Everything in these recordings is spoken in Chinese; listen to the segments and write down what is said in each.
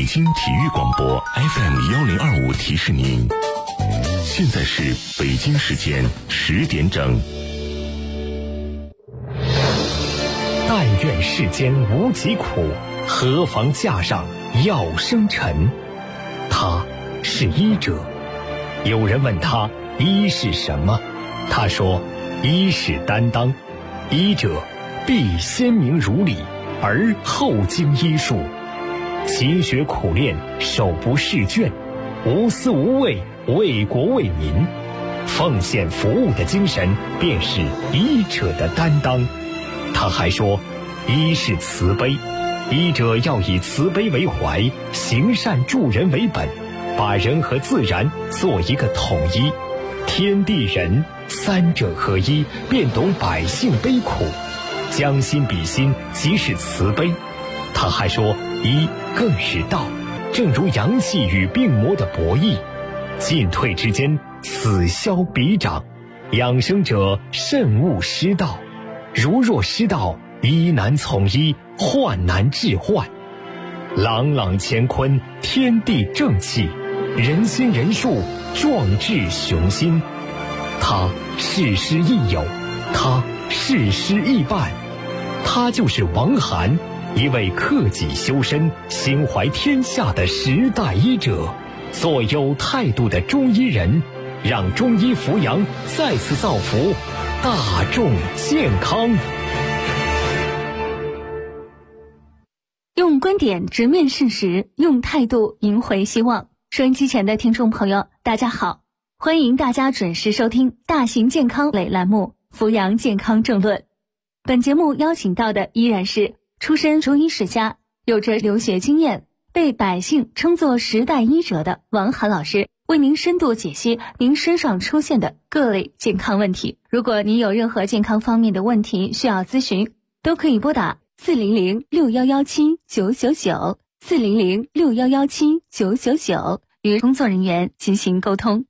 北京体育广播 FM1025提示您，现在是北京时间10点整。 但愿世间无疾苦，何妨架上药生尘。他是医者。有人问他医是什么，他说医是担当，医者必先明如理，而后经医术，勤学苦练，手不释卷，无私无畏，为国为民，奉献服务的精神便是医者的担当。他还说医是慈悲，医者要以慈悲为怀，行善助人为本，把人和自然做一个统一，天地人三者合一，便懂百姓悲苦，将心比心，即是慈悲。他还说医更是道，正如阳气与病魔的博弈，进退之间，此消彼长，养生者慎勿失道，如若失道，医难从医，患难治患。朗朗乾坤，天地正气，人心人术，壮志雄心。他事师亦友，他事师亦伴，他就是王涵，一位克己修身、心怀天下的时代医者，做有态度的中医人，让中医扶阳再次造福大众健康。 用观点直面事实，用态度赢回希望。收音机前的听众朋友，大家好，欢迎大家准时收听大型健康类栏目《扶阳健康政论》。本节目邀请到的依然是出身中医世家，有着留学经验，被百姓称作时代医者的王涵老师，为您深度解析您身上出现的各类健康问题。如果您有任何健康方面的问题需要咨询，都可以拨打400617999 400617999与工作人员进行沟通。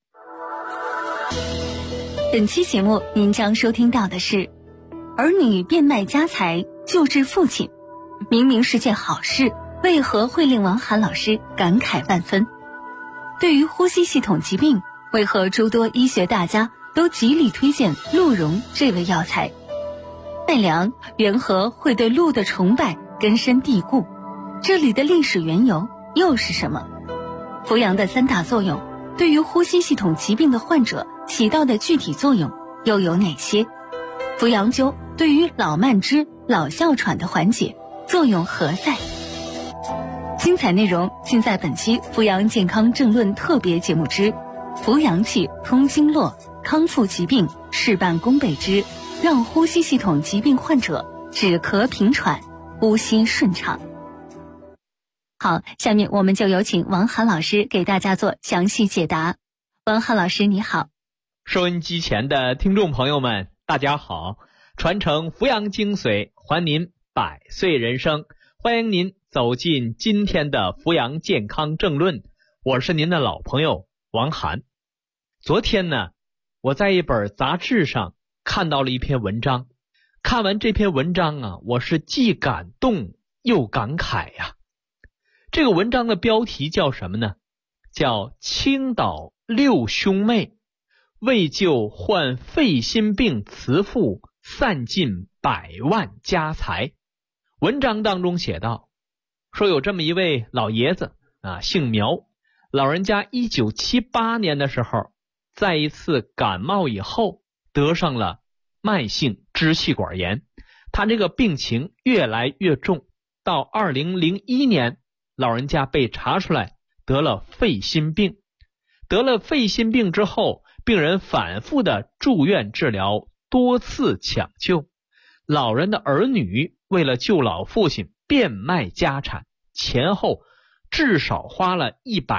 本期节目您将收听到的是儿女变卖家财救治父亲，明明是件好事，为何会令王涵老师感慨万分？对于呼吸系统疾病，为何诸多医学大家都极力推荐鹿茸这味药材？奈良缘何会对鹿的崇拜根深蒂固？这里的历史缘由又是什么？扶阳的3大作用对于呼吸系统疾病的患者起到的具体作用又有哪些？扶阳灸对于老慢支、老哮喘的缓解作用何在？精彩内容尽在本期扶阳健康政论特别节目之扶阳气通经络，康复疾病事半功倍之让呼吸系统疾病患者止咳平喘，呼吸顺畅。好，下面我们就有请王涵老师给大家做详细解答。王涵老师你好。 收音机前的听众朋友们大家好，传承扶阳精髓，还您百岁人生，欢迎您走进今天的扶阳健康政论，我是您的老朋友王涵。昨天呢，我在一本杂志上看到了一篇文章，看完这篇文章啊，我是既感动又感慨呀。这个文章的标题叫什么呢？叫青岛6兄妹为救患肺心病慈父，散尽100万家财。文章当中写道，说有这么一位老爷子啊，姓苗，老人家1978年的时候，在一次感冒以后得上了慢性支气管炎，他这个病情越来越重，到2001年老人家被查出来得了肺心病。得了肺心病之后，病人反复的住院治疗，多次抢救，老人的儿女为了救老父亲变卖家产，前后至少花了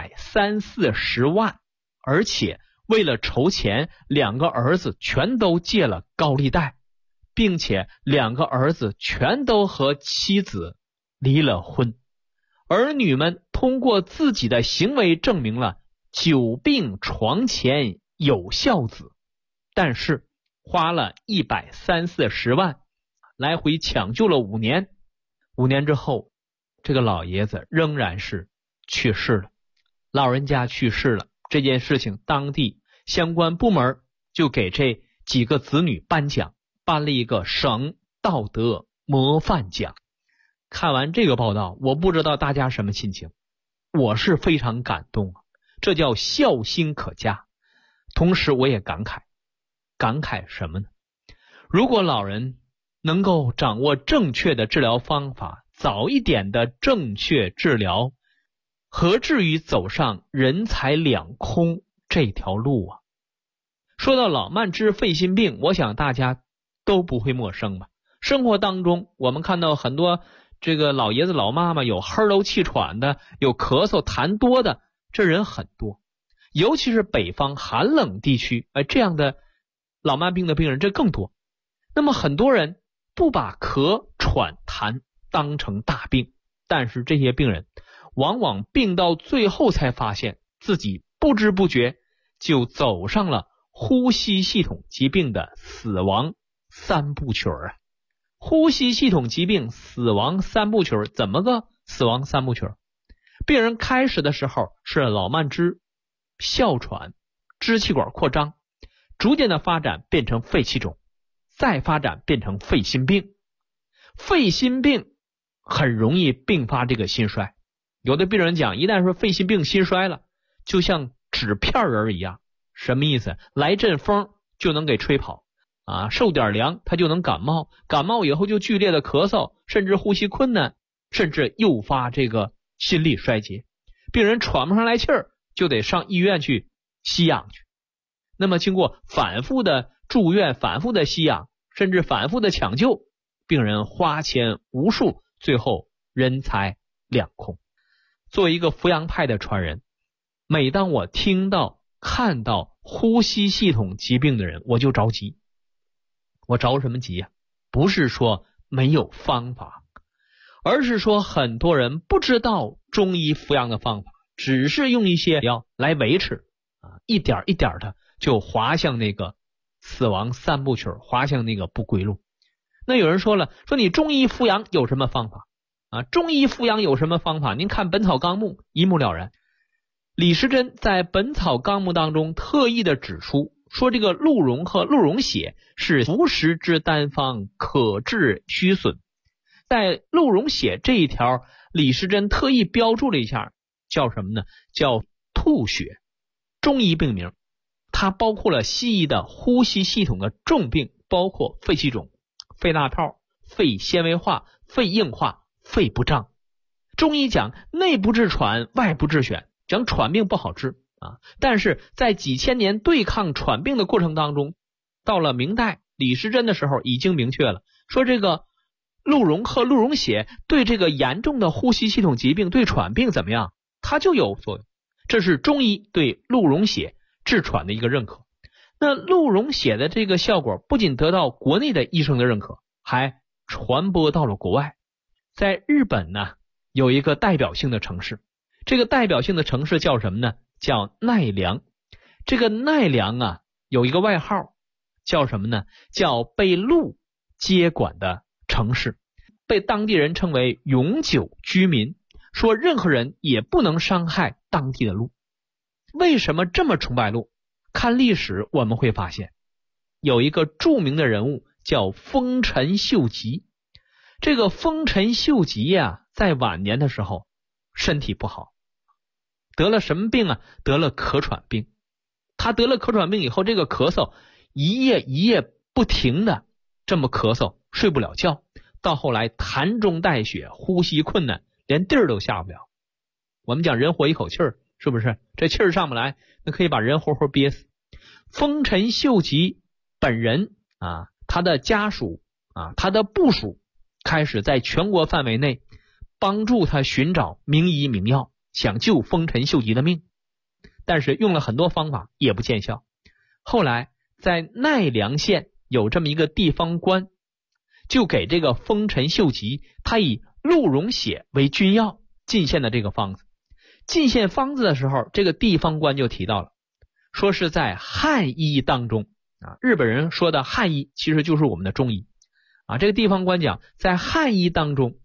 130-140万，而且为了筹钱，2个儿子全都借了高利贷，并且2个儿子全都和妻子离了婚。儿女们通过自己的行为证明了久病床前有孝子，但是花了130-140万，来回抢救了5年。5年之后， 这个老爷子仍然是去世了。老人家去世了，这件事情当地相关部门就给这几个子女颁奖，颁了一个省道德模范奖。看完这个报道，我不知道大家什么心情，我是非常感动啊，这叫孝心可嘉。同时我也感慨什么呢？如果老人能够掌握正确的治疗方法，早一点的正确治疗，何至于走上人财两空这条路啊？说到老慢支肺心病，我想大家都不会陌生吧。生活当中我们看到很多这个老爷子老妈妈有呵漏气喘的，有咳嗽痰多的，这人很多。尤其是北方寒冷地区，这样的老慢病的病人这更多。那么很多人不把咳喘痰当成大病，但是这些病人往往病到最后才发现自己不知不觉就走上了呼吸系统疾病的死亡三部曲啊！呼吸系统疾病死亡三部曲，怎么个死亡三部曲？病人开始的时候是老慢支、哮喘、支气管扩张，逐渐的发展变成肺气肿，再发展变成肺心病。肺心病很容易并发这个心衰，有的病人讲，一旦说肺心病心衰了，就像纸片人一样。什么意思？来阵风就能给吹跑啊，受点凉他就能感冒，感冒以后就剧烈的咳嗽，甚至呼吸困难，甚至诱发这个心力衰竭，病人喘不上来气儿，就得上医院去吸氧去。那么经过反复的住院，反复的吸氧，甚至反复的抢救，病人花钱无数，最后人财两空。作为一个扶阳派的传人，每当我听到看到呼吸系统疾病的人，我就着急。我着什么急啊？不是说没有方法，而是说很多人不知道中医扶阳的方法，只是用一些药来维持一点一点的就滑向那个死亡三部曲，滑向那个不归路。那有人说了，说你中医扶阳有什么方法啊？中医扶阳有什么方法？您看《本草纲目》一目了然。李时珍在《本草纲目》当中特意的指出，说这个鹿茸和鹿茸血是服食之单方，可治虚损。在鹿茸血这一条，李时珍特意标注了一下，叫什么呢？叫吐血。中医病名，它包括了西医的呼吸系统的重病，包括肺气肿、肺大泡、肺纤维化、肺硬化、肺不胀。中医讲内不治喘，外不治癣，讲喘病不好治但是在几千年对抗喘病的过程当中，到了明代李时珍的时候已经明确了，说这个鹿茸和鹿茸血对这个严重的呼吸系统疾病，对喘病怎么样？它就有作用。这是中医对鹿茸血治喘的一个认可。那鹿茸血的这个效果不仅得到国内的医生的认可，还传播到了国外。在日本呢，有一个代表性的城市，这个代表性的城市叫什么呢？叫奈良。这个奈良有一个外号叫什么呢？叫被鹿接管的城市，被当地人称为永久居民，说任何人也不能伤害当地的鹿。为什么这么崇拜鹿？看历史我们会发现，有一个著名的人物叫丰臣秀吉。这个丰臣秀吉在晚年的时候身体不好，得了什么病啊？得了咳喘病。他得了咳喘病以后，这个咳嗽一夜一夜不停的这么咳嗽，睡不了觉，到后来痰中带血，呼吸困难，连地儿都下不了。我们讲人活一口气儿，是不是？这气儿上不来，那可以把人活活憋死。丰臣秀吉本人他的家属他的部属开始在全国范围内帮助他寻找名医名药，想救丰臣秀吉的命，但是用了很多方法也不见效。后来在奈良县有这么一个地方官，就给这个丰臣秀吉他以鹿茸血为君药进献的这个方子。进献方子的时候，这个地方官就提到了，说是在汉医当中日本人说的汉医其实就是我们的中医这个地方官讲，在汉医当中，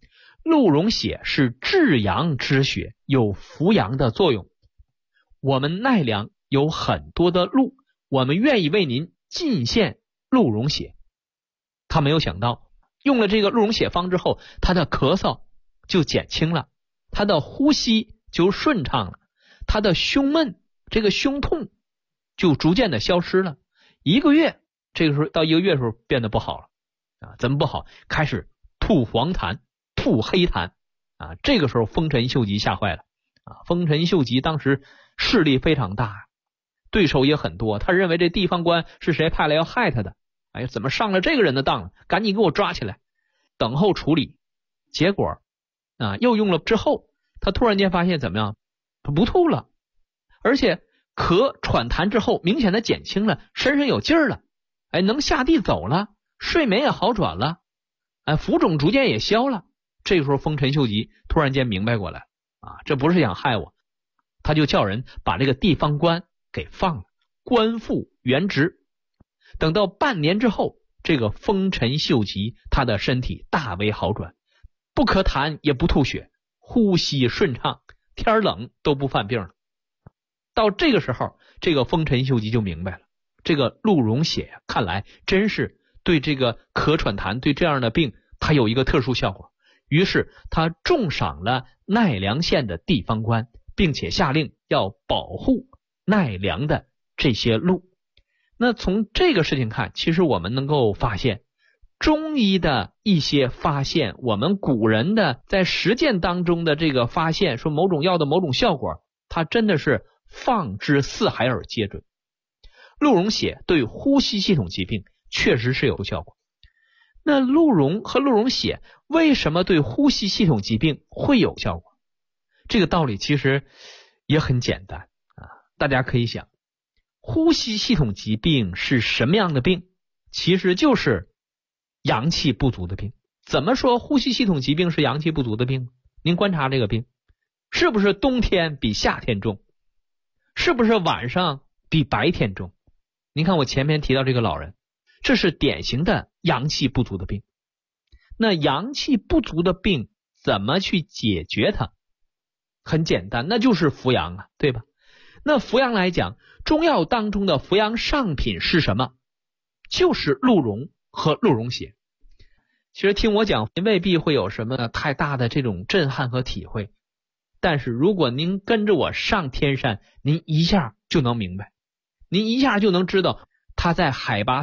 鹿茸血是至阳之血，有扶阳的作用。我们奈良有很多的鹿，我们愿意为您进献鹿茸血。他没有想到，用了这个鹿茸血方之后，他的咳嗽就减轻了，他的呼吸就顺畅了，他的胸闷，这个胸痛就逐渐的消失了。1个月，这个时候到1个月的时候变得不好了啊，怎么不好？开始吐黄痰，吐黑痰啊！这个时候丰臣秀吉吓坏了啊！丰臣秀吉当时势力非常大，对手也很多，他认为这地方官是谁派来要害他的？哎呀，怎么上了这个人的当了？赶紧给我抓起来，等候处理。结果啊，又用了之后，他突然间发现怎么样？他不吐了，而且咳喘痰之后明显的减轻了，身上有劲儿了，哎，能下地走了，睡眠也好转了，哎，浮肿逐渐也消了。这个时候丰臣秀吉突然间明白过来啊，这不是想害我，他就叫人把这个地方官给放了，官复原职。等到半年之后，这个丰臣秀吉他的身体大为好转，不咳痰也不吐血，呼吸顺畅，天冷都不犯病了。到这个时候，这个丰臣秀吉就明白了，这个鹿茸血呀，看来真是对这个咳喘痰，对这样的病它有一个特殊效果。于是他重赏了奈良县的地方官，并且下令要保护奈良的这些鹿。那从这个事情看，其实我们能够发现中医的一些发现，我们古人的在实践当中的这个发现，说某种药的某种效果，它真的是放之四海而皆准。鹿茸血对呼吸系统疾病确实是有效果。那鹿茸和鹿茸血为什么对呼吸系统疾病会有效果？这个道理其实也很简单啊，大家可以想，呼吸系统疾病是什么样的病？其实就是阳气不足的病。怎么说呼吸系统疾病是阳气不足的病？您观察这个病，是不是冬天比夏天重？是不是晚上比白天重？您看我前面提到这个老人，这是典型的阳气不足的病。那阳气不足的病怎么去解决它？很简单，那就是扶阳啊，对吧？那扶阳来讲，中药当中的扶阳上品是什么？就是鹿茸和鹿茸血。其实听我讲，您未必会有什么太大的这种震撼和体会，但是如果您跟着我上天山，您一下就能明白，您一下就能知道，它在海拔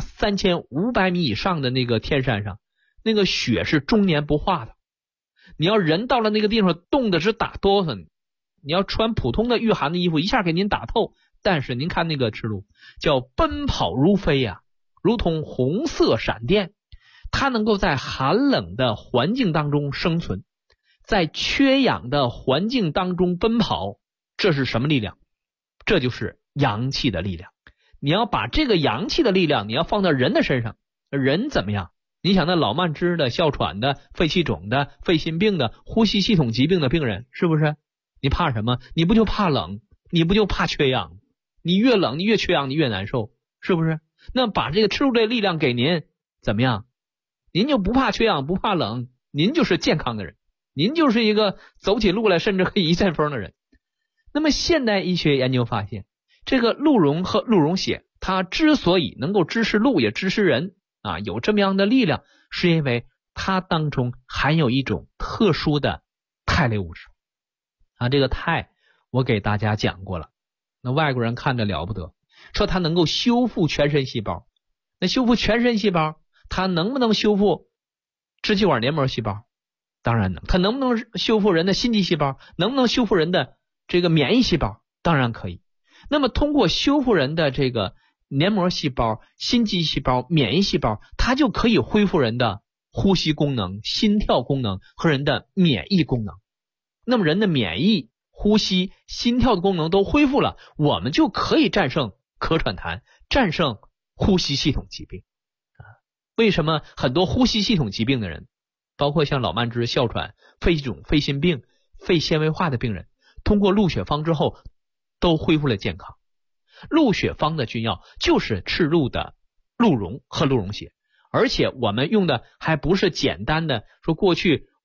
3500米以上的那个天山上，那个雪是终年不化的。你要人到了那个地方，冻的是打哆嗦，你要穿普通的御寒的衣服，一下给您打透。但是您看那个赤鹿，叫奔跑如飞呀，如同红色闪电。它能够在寒冷的环境当中生存，在缺氧的环境当中奔跑，这是什么力量？这就是阳气的力量。你要把这个阳气的力量，你要放到人的身上，人怎么样？你想那老慢支的、哮喘的、肺气肿的、肺心病的、呼吸系统疾病的病人，是不是？你怕什么？你不就怕冷？你不就怕缺氧？你越冷，你越缺氧，你越难受，是不是？那把这个赤鹿的力量给您，怎么样？您就不怕缺氧，不怕冷，您就是健康的人，您就是一个走起路来甚至可以一阵风的人。那么现代医学研究发现，这个鹿茸和鹿茸血，它之所以能够支持鹿也支持人啊，有这么样的力量，是因为它当中含有一种特殊的肽类物质啊。这个肽我给大家讲过了，那外国人看着了不得，说它能够修复全身细胞。那修复全身细胞，它能不能修复支气管黏膜细胞？当然能。它能不能修复人的心肌细胞？能不能修复人的这个免疫细胞？当然可以。那么通过修复人的这个黏膜细胞、心肌细胞、免疫细胞，它就可以恢复人的呼吸功能、心跳功能和人的免疫功能。那么人的免疫、呼吸、心跳的功能都恢复了，我们就可以战胜咳喘痰，战胜呼吸系统疾病。为什么很多呼吸系统疾病的人，包括像老慢支、哮喘、肺气肿、肺心病、肺纤维化的病人，通过鹿血方之后都恢复了健康？鹿血方的君药就是赤鹿的鹿茸和鹿茸血，而且我们用的还不是简单的说过去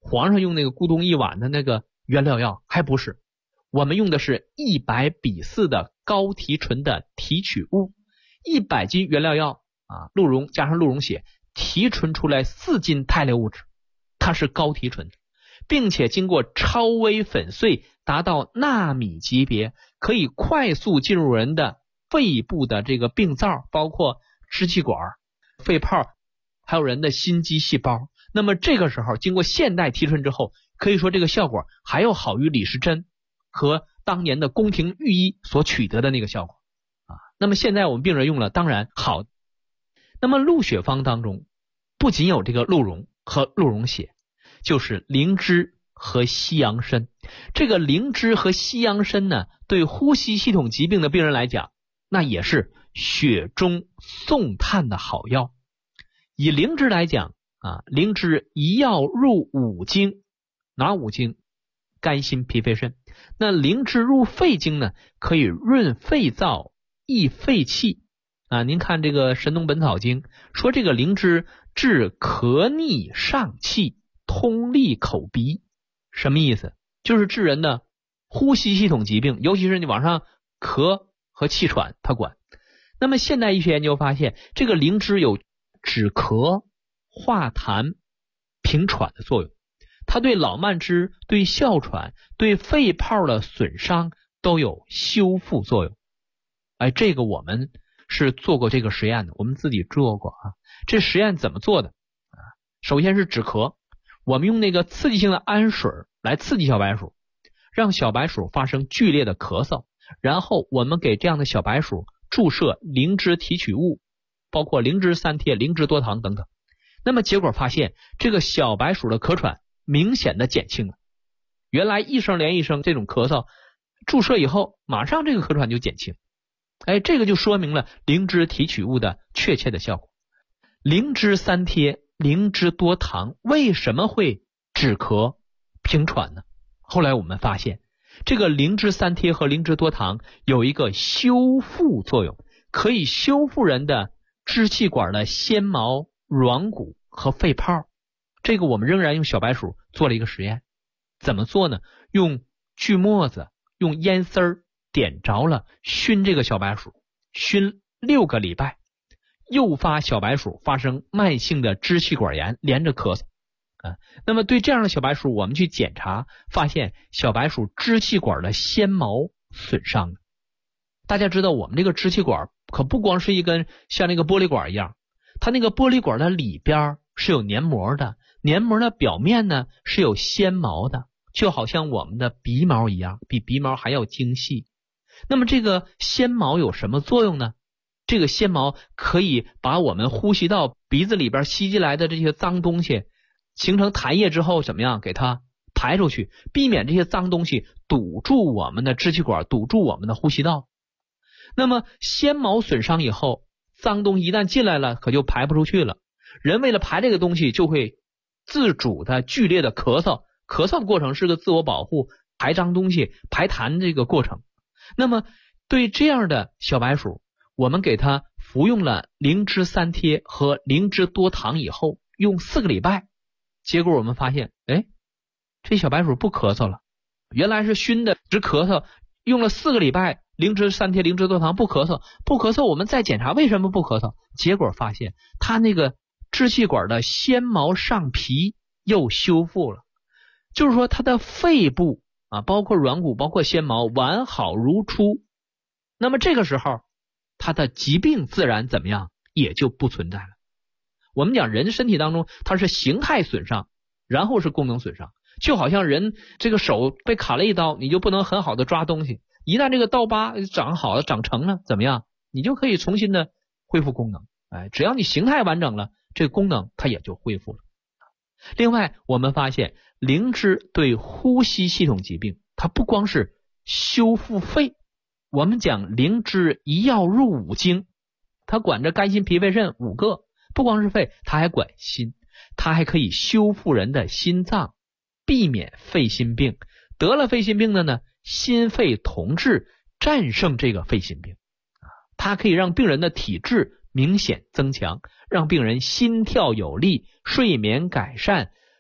皇上用那个咕咚一碗的那个原料药，还不是，我们用的是100比4的高提纯的提取物，100斤原料药啊，鹿茸加上鹿茸血提纯出来4斤肽类物质，它是高提纯的，并且经过超微粉碎达到纳米级别，可以快速进入人的肺部的这个病灶，包括支气管、肺泡，还有人的心肌细胞。那么这个时候经过现代提纯之后，可以说这个效果还要好于李时珍和当年的宫廷御医所取得的那个效果啊。那么现在我们病人用了当然好。那么鹿血方当中不仅有这个鹿茸和鹿茸血，就是灵芝和西洋参。这个灵芝和西洋参呢，对呼吸系统疾病的病人来讲，那也是雪中送炭的好药。以灵芝来讲啊，灵芝一药入5经，哪5经？肝心脾肺肾。那灵芝入肺经呢，可以润肺燥、益肺气啊。您看这个《神农本草经》说，这个灵芝治咳逆上气、通利口鼻，什么意思？就是治人的呼吸系统疾病，尤其是你往上咳和气喘，它管。那么现代医学研究发现，这个灵芝有止咳、化痰、平喘的作用，它对老慢支、对哮喘、对肺泡的损伤都有修复作用。哎，这个我们是做过这个实验的，我们自己做过啊。这实验怎么做的啊？首先是止咳，我们用那个刺激性的氨水来刺激小白鼠，让小白鼠发生剧烈的咳嗽，然后我们给这样的小白鼠注射灵芝提取物，包括灵芝三贴、灵芝多糖等等。那么结果发现，这个小白鼠的咳喘明显的减轻了。原来一声连一声这种咳嗽，注射以后马上这个咳喘就减轻。哎，这个就说明了灵芝提取物的确切的效果。灵芝三贴、灵芝多糖为什么会止咳平喘呢？后来我们发现，这个灵芝三贴和灵芝多糖有一个修复作用，可以修复人的支气管的纤毛、软骨和肺泡。这个我们仍然用小白鼠做了一个实验。怎么做呢？用锯末子，用烟丝儿点着了，熏这个小白鼠，熏6个礼拜，诱发小白鼠发生慢性的支气管炎，连着咳嗽啊。那么对这样的小白鼠，我们去检查，发现小白鼠支气管的纤毛损伤了。大家知道，我们这个支气管可不光是一根像那个玻璃管一样，它那个玻璃管的里边是有黏膜的，黏膜的表面呢是有纤毛的，就好像我们的鼻毛一样，比鼻毛还要精细。那么这个纤毛有什么作用呢？这个纤毛可以把我们呼吸道鼻子里边吸进来的这些脏东西形成痰液之后怎么样给它排出去，避免这些脏东西堵住我们的支气管，堵住我们的呼吸道。那么纤毛损伤以后，脏东西一旦进来了，可就排不出去了。人为了排这个东西，就会自主的剧烈的咳嗽，咳嗽的过程是个自我保护，排脏东西、排痰这个过程。那么对这样的小白鼠，我们给它服用了灵芝三贴和灵芝多糖以后，用4个礼拜，结果我们发现，哎，这小白鼠不咳嗽了。原来是熏的只咳嗽，用了4个礼拜，灵芝三贴、灵芝多糖不咳嗽，我们再检查为什么不咳嗽，结果发现它那个支气管的纤毛上皮又修复了，就是说它的肺部啊，包括软骨、包括纤毛完好如初。那么这个时候它的疾病自然怎么样也就不存在了。我们讲人身体当中它是形态损伤，然后是功能损伤，就好像人这个手被砍了一刀，你就不能很好的抓东西，一旦这个刀疤长好了长成了怎么样，你就可以重新的恢复功能。哎，只要你形态完整了，这个功能它也就恢复了。另外我们发现灵芝对呼吸系统疾病，它不光是修复肺，我们讲灵芝一药入5经，它管着肝心脾肺肾5个，不光是肺，它还管心，它还可以修复人的心脏，避免肺心病。得了肺心病的呢，心肺同治，战胜这个肺心病。它可以让病人的体质明显增强，让病人心跳有力，睡眠改善，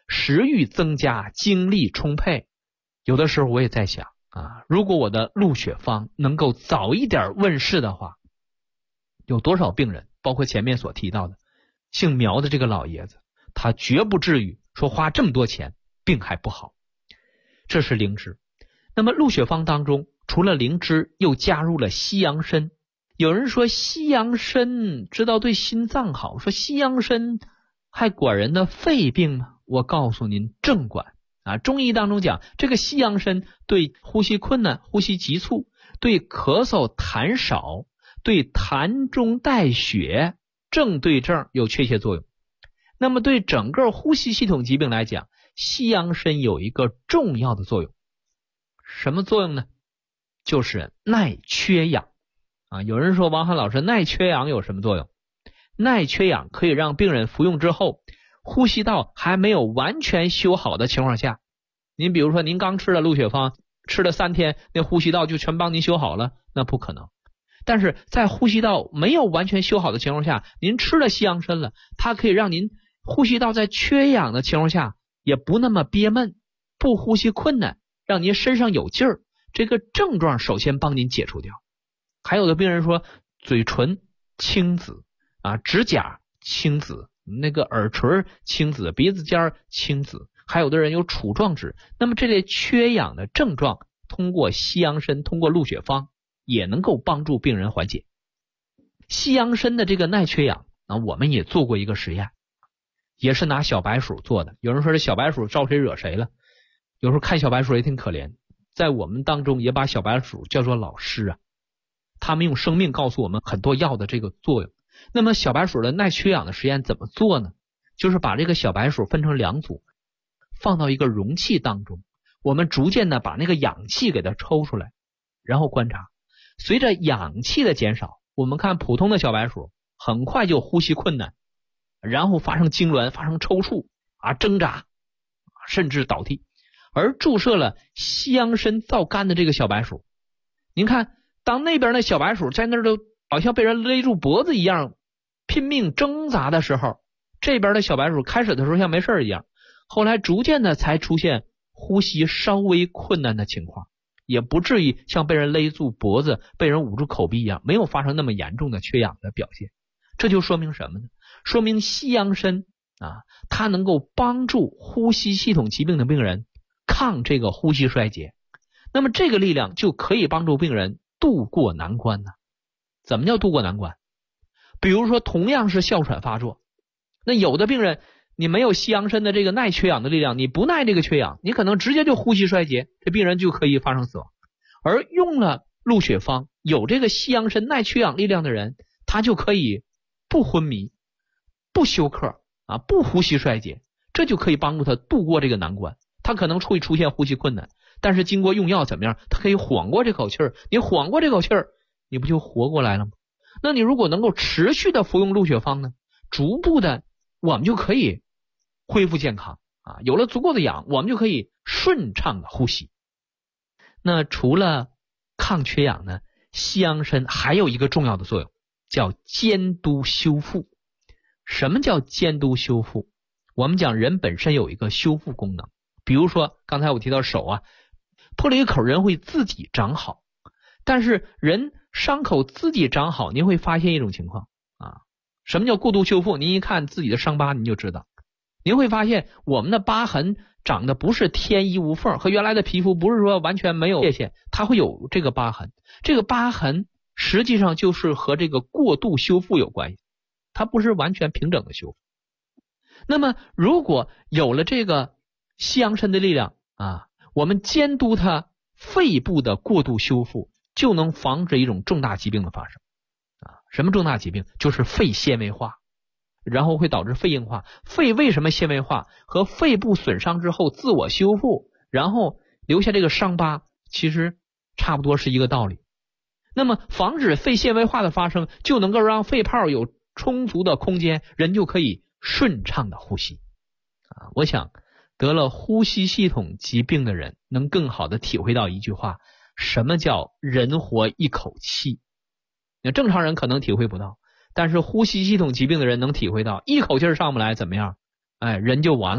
食欲增加，精力充沛。有的时候我也在想如果我的鹿血方能够早一点问世的话，有多少病人，包括前面所提到的姓苗的这个老爷子，他绝不至于说花这么多钱病还不好。这是灵芝。那么鹿血方当中除了灵芝又加入了西洋参。有人说西洋参知道对心脏好，说西洋参还管人的肺病吗？我告诉您正管中医当中讲，这个西洋参对呼吸困难、呼吸急促，对咳嗽痰少，对痰中带血正对症有确切作用。那么对整个呼吸系统疾病来讲，西洋参有一个重要的作用。什么作用呢？就是耐缺氧有人说王涵老师，耐缺氧有什么作用？耐缺氧可以让病人服用之后，呼吸道还没有完全修好的情况下，您比如说您刚吃了鹿血方，吃了3天，那呼吸道就全帮您修好了，那不可能。但是在呼吸道没有完全修好的情况下，您吃了西洋参了，它可以让您呼吸道在缺氧的情况下也不那么憋闷，不呼吸困难，让您身上有劲儿，这个症状首先帮您解除掉。还有的病人说嘴唇青紫指甲青紫，那个耳垂青紫，鼻子尖青紫，还有的人有杵状指。那么这类缺氧的症状，通过西洋参，通过鹿血方也能够帮助病人缓解。西洋参的这个耐缺氧我们也做过一个实验，也是拿小白鼠做的。有人说这小白鼠招谁惹谁了？有时候看小白鼠也挺可怜，在我们当中也把小白鼠叫做老师他们用生命告诉我们很多药的这个作用。那么小白鼠的耐缺氧的实验怎么做呢？就是把这个小白鼠分成2组，放到一个容器当中，我们逐渐的把那个氧气给它抽出来，然后观察。随着氧气的减少，我们看普通的小白鼠很快就呼吸困难，然后发生痉挛，发生抽搐挣扎，甚至倒地。而注射了西洋参皂苷的这个小白鼠，您看当那边的小白鼠在那儿都好像被人勒住脖子一样拼命挣扎的时候，这边的小白鼠开始的时候像没事一样，后来逐渐的才出现呼吸稍微困难的情况，也不至于像被人勒住脖子、被人捂住口鼻一样，没有发生那么严重的缺氧的表现。这就说明什么呢？说明西洋参它能够帮助呼吸系统疾病的病人抗这个呼吸衰竭。那么这个力量就可以帮助病人渡过难关呢。怎么叫渡过难关？比如说同样是哮喘发作，那有的病人你没有西洋参的这个耐缺氧的力量，你不耐这个缺氧，你可能直接就呼吸衰竭，这病人就可以发生死亡。而用了鹿血方，有这个西洋参耐缺氧力量的人，他就可以不昏迷，不休克不呼吸衰竭，这就可以帮助他渡过这个难关。他可能会出现呼吸困难，但是经过用药怎么样，他可以缓过这口气儿。你缓过这口气儿，你不就活过来了吗？那你如果能够持续的服用鹿血方呢，逐步的我们就可以恢复健康有了足够的氧，我们就可以顺畅的呼吸。那除了抗缺氧呢，西洋参还有一个重要的作用，叫监督修复。什么叫监督修复？我们讲人本身有一个修复功能，比如说刚才我提到手破了一个口，人会自己长好。但是人伤口自己长好，您会发现一种情况什么叫过度修复？您一看自己的伤疤您就知道，您会发现我们的疤痕长得不是天衣无缝，和原来的皮肤不是说完全没有界限，它会有这个疤痕。这个疤痕实际上就是和这个过度修复有关系，它不是完全平整的修复。那么如果有了这个西洋参的力量我们监督它肺部的过度修复，就能防止一种重大疾病的发生什么重大疾病？就是肺纤维化，然后会导致肺硬化。肺为什么纤维化？和肺部损伤之后自我修复，然后留下这个伤疤，其实差不多是一个道理。那么防止肺纤维化的发生，就能够让肺泡有充足的空间，人就可以顺畅的呼吸我想得了呼吸系统疾病的人能更好的体会到一句话，什么叫人活一口气。那正常人可能体会不到，但是呼吸系统疾病的人能体会到，一口气上不来怎么样？人就完了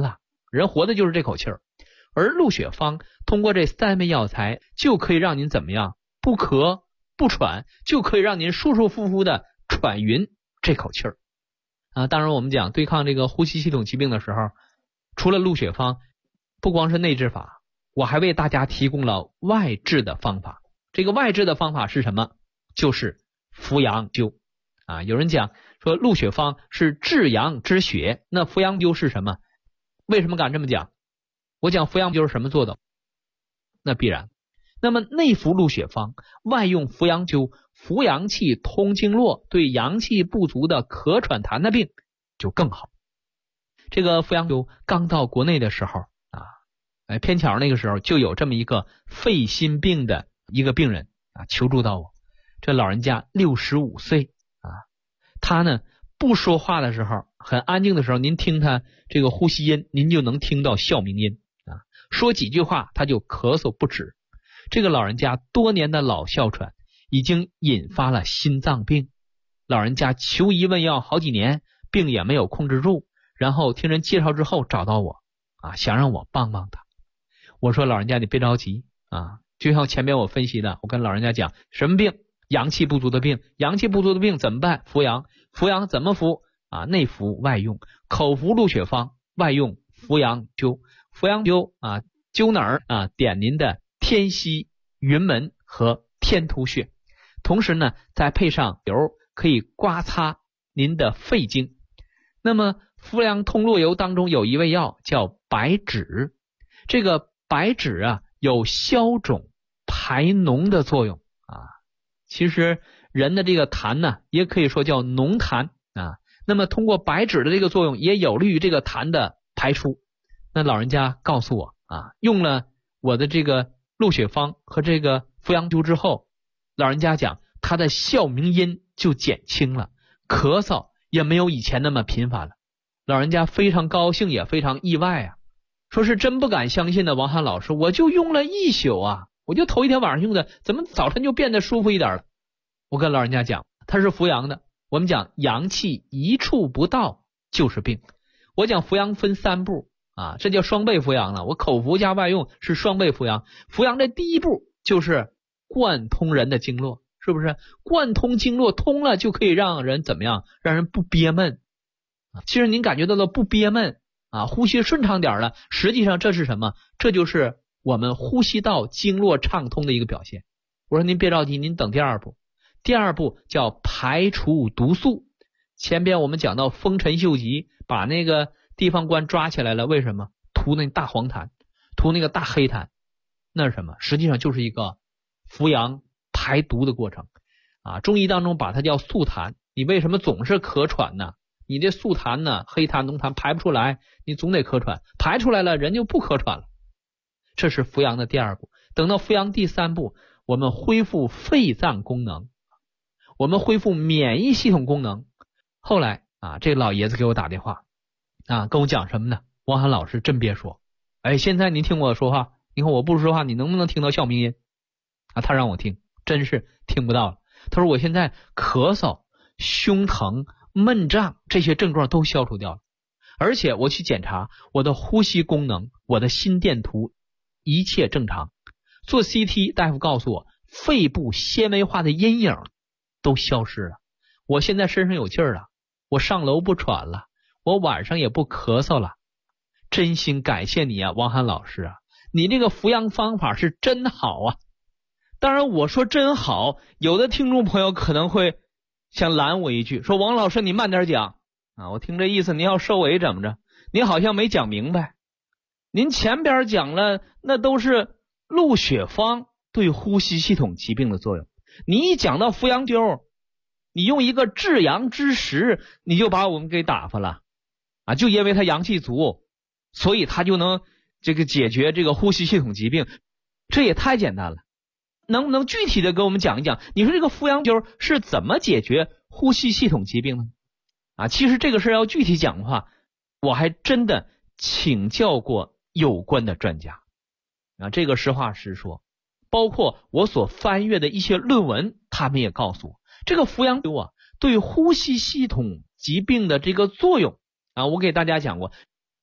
人活的就是这口气儿。而鹿血芳通过这3味药材就可以让您怎么样？不咳不喘，就可以让您舒舒服服的喘匀这口气儿。当然我们讲对抗这个呼吸系统疾病的时候，除了鹿血芳，不光是内治法，我还为大家提供了外治的方法。这个外治的方法是什么？就是扶阳灸。有人讲说鹿血芳是治阳之血，那扶阳灸是什么？为什么敢这么讲？我讲扶阳灸是什么做的？那必然。那么内服鹿血芳，外用扶阳灸，扶阳气通经络，对阳气不足的咳喘痰的病就更好。这个扶阳灸刚到国内的时候偏巧那个时候就有这么一个肺心病的一个病人求助到我。这老人家65岁他呢不说话的时候，很安静的时候，您听他这个呼吸音，您就能听到哮鸣音说几句话他就咳嗽不止。这个老人家多年的老哮喘已经引发了心脏病，老人家求医问药好几年，病也没有控制住，然后听人介绍之后找到我想让我帮帮他。我说老人家你别着急就像前面我分析的，我跟老人家讲什么病？阳气不足的病。阳气不足的病怎么办？扶阳。扶阳怎么扶内服外用，口服鹿血芳，外用扶阳灸。扶阳灸灸哪儿点您的天溪、云门和天突穴，同时呢再配上油，可以刮擦您的肺经。那么扶阳通络油当中有一味药叫白芷，这个白芷有消肿排脓的作用其实人的这个痰呢也可以说叫脓痰那么通过白芷的这个作用也有利于这个痰的排出。那老人家告诉我用了我的这个鹿血芳和这个扶阳灸之后，老人家讲他的哮鸣音就减轻了，咳嗽也没有以前那么频繁了。老人家非常高兴也非常意外说是真不敢相信的，王翰老师，我就用了1宿我就头一天晚上用的，怎么早晨就变得舒服一点了？我跟老人家讲他是扶阳的，我们讲阳气一处不到就是病。我讲扶阳分3步这叫双倍扶阳了，我口服加外用是双倍扶阳。扶阳的第一步就是贯通人的经络，是不是？贯通经络通了就可以让人怎么样？让人不憋闷其实您感觉到了不憋闷呼吸顺畅点了，实际上这是什么？这就是我们呼吸道经络畅通的一个表现。我说您别着急，您等第2步。第2步叫排除毒素。前边我们讲到丰臣秀吉把那个地方官抓起来了，为什么？涂那大黄痰，涂那个大黑痰，那是什么？实际上就是一个扶阳排毒的过程中医当中把它叫肃痰。你为什么总是咳喘呢？你这肃痰呢，黑痰浓痰排不出来，你总得咳喘，排出来了人就不咳喘了。这是扶阳的第2步。等到扶阳第3步，我们恢复肺脏功能，我们恢复免疫系统功能。后来这老爷子给我打电话跟我讲什么呢？王翰老师真别说，现在您听我说话，你看我不说话，你能不能听到哮鸣音他让我听，真是听不到了。他说我现在咳嗽、胸疼、闷胀这些症状都消除掉了，而且我去检查我的呼吸功能，我的心电图一切正常。做 CT 大夫告诉我肺部纤维化的阴影都消失了，我现在身上有劲儿了，我上楼不喘了，我晚上也不咳嗽了。真心感谢你王翰老师你这个扶阳方法是真好当然我说真好，有的听众朋友可能会想拦我一句，说王老师你慢点讲我听这意思您要收尾怎么着？您好像没讲明白。您前边讲了那都是鹿血芳对呼吸系统疾病的作用，你一讲到扶阳灸，你用一个治阳之实，你就把我们给打发了就因为他阳气足，所以他就能这个解决这个呼吸系统疾病，这也太简单了。能不能具体的给我们讲一讲，你说这个扶阳灸是怎么解决呼吸系统疾病呢？其实这个事要具体讲的话，我还真的请教过有关的专家这个实话实说，包括我所翻阅的一些论文，他们也告诉我，这个扶阳灸对呼吸系统疾病的这个作用我给大家讲过，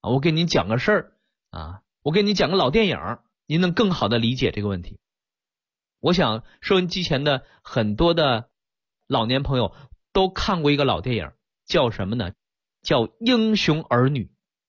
我给您讲个事儿我给您讲个老电影，您能更好的理解这个问题。我想收音机前的很多的老年朋友都看过一个老电影，叫什么呢？叫《英雄儿女》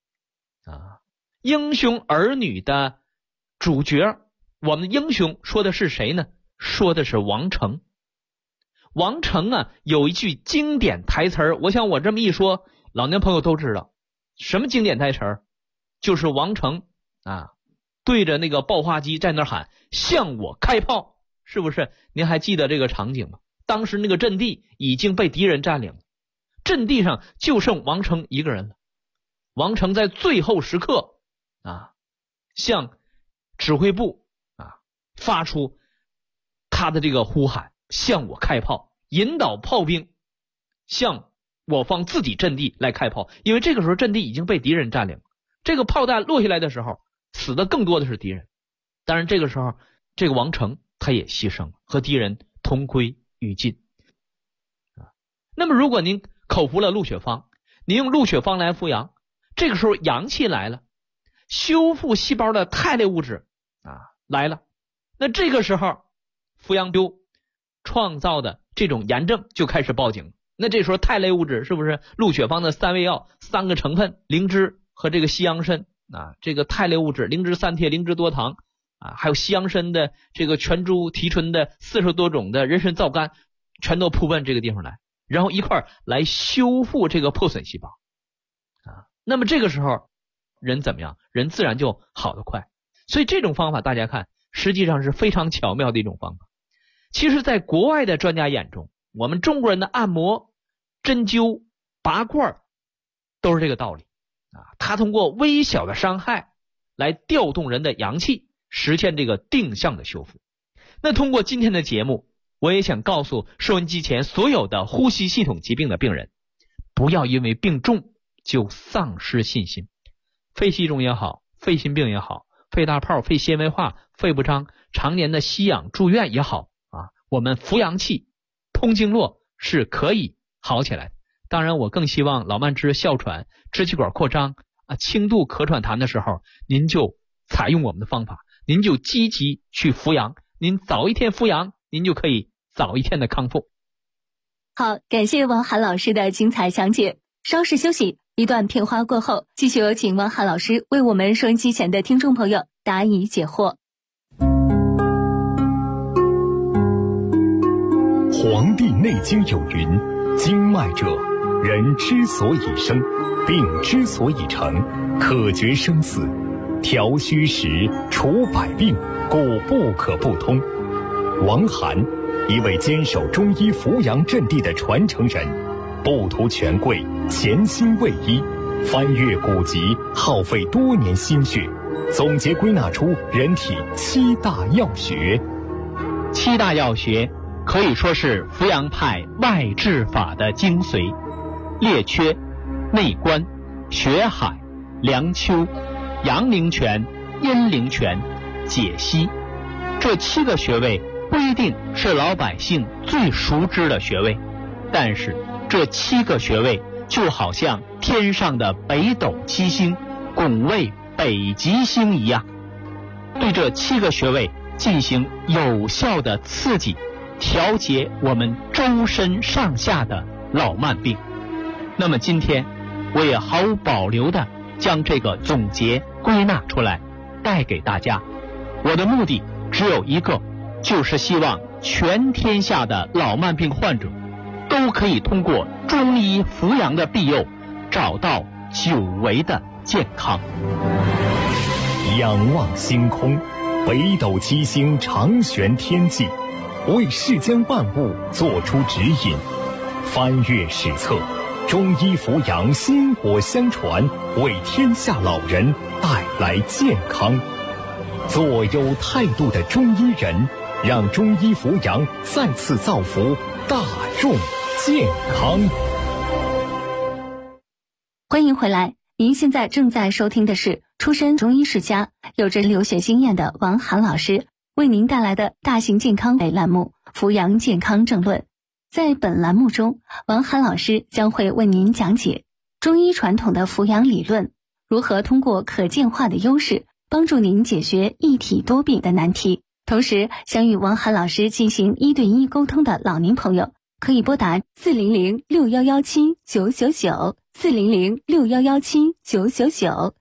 英雄儿女的主角，我们的英雄说的是谁呢？说的是王成。王成有一句经典台词儿，我想我这么一说，老年朋友都知道什么经典台词儿，就是王成对着那个爆发机在那喊向我开炮，是不是？您还记得这个场景吗？当时那个阵地已经被敌人占领了，阵地上就剩王成一个人了。王成在最后时刻向指挥部发出他的这个呼喊，向我开炮，引导炮兵向我方自己阵地来开炮。因为这个时候阵地已经被敌人占领了，这个炮弹落下来的时候，死的更多的是敌人。当然这个时候这个王成他也牺牲了，和敌人同归于尽那么如果您口服了陆雪芳，您用陆雪芳来复阳，这个时候阳气来了，修复细胞的肽类物质来了，那这个时候复阳灸创造的这种炎症就开始报警。那这时候肽类物质是不是陆雪芳的3味药3个成分，灵芝和这个西洋参这个肽类物质，灵芝三萜、灵芝多糖还有西洋参的这个全株提纯的40多种的人参皂苷，全都扑奔这个地方来，然后一块来修复这个破损细胞那么这个时候人怎么样？人自然就好得快。所以这种方法大家看实际上是非常巧妙的一种方法。其实在国外的专家眼中，我们中国人的按摩、针灸、拔罐都是这个道理它通过微小的伤害来调动人的阳气，实现这个定向的修复。那通过今天的节目，我也想告诉收音机前所有的呼吸系统疾病的病人，不要因为病重就丧失信心。肺气肿也好，肺心病也好，肺大泡、肺纤维化、肺不张、常年的吸氧住院也好我们扶阳气、通经络是可以好起来的。当然我更希望老慢支、哮喘、支气管扩张轻度咳喘痰的时候，您就采用我们的方法，您就积极去扶阳，您早一天扶阳，您就可以早一天的康复。 好，感谢王涵老师的精彩讲解。稍事休息，一段片花过后，继续有请王涵老师为我们收音机前的听众朋友答疑解惑。 黄帝内经有云，经脉者，人之所以生，病之所以成，可决生死，调虚实，除百病，故不可不通。王涵，一位坚守中医扶阳阵地的传承人，不图权贵，潜心为医，翻阅古籍，耗费多年心血，总结归纳出人体7大要穴。 7大要穴可以说是扶阳派外治法的精髓：列缺、内关、血海、梁丘、阳陵泉、阴陵泉、解析。这7个穴位不一定是老百姓最熟知的穴位，但是这7个穴位就好像天上的北斗七星拱卫北极星一样，对这7个穴位进行有效的刺激，调节我们周身上下的老慢病。那么今天我也毫无保留的将这个总结归纳出来带给大家。我的目的只有一个，就是希望全天下的老慢病患者都可以通过中医扶阳的庇佑，找到久违的健康。 仰望星空，北斗七星长悬天际，为世间万物做出指引。翻阅史册，中医扶阳薪火相传，为天下老人带来健康。做有态度的中医人，让中医扶阳再次造福大众健康。 欢迎回来，您现在正在收听的是出身中医世家、有着留学经验的王涵老师为您带来的大型健康类栏目《扶阳健康正论》。在本栏目中，王涵老师将会为您讲解中医传统的扶阳理论， 如何通过可见化的优势，帮助您解决一体多病的难题。同时，想与王涵老师进行1对1沟通的老年朋友，可以拨打40061179999 400611799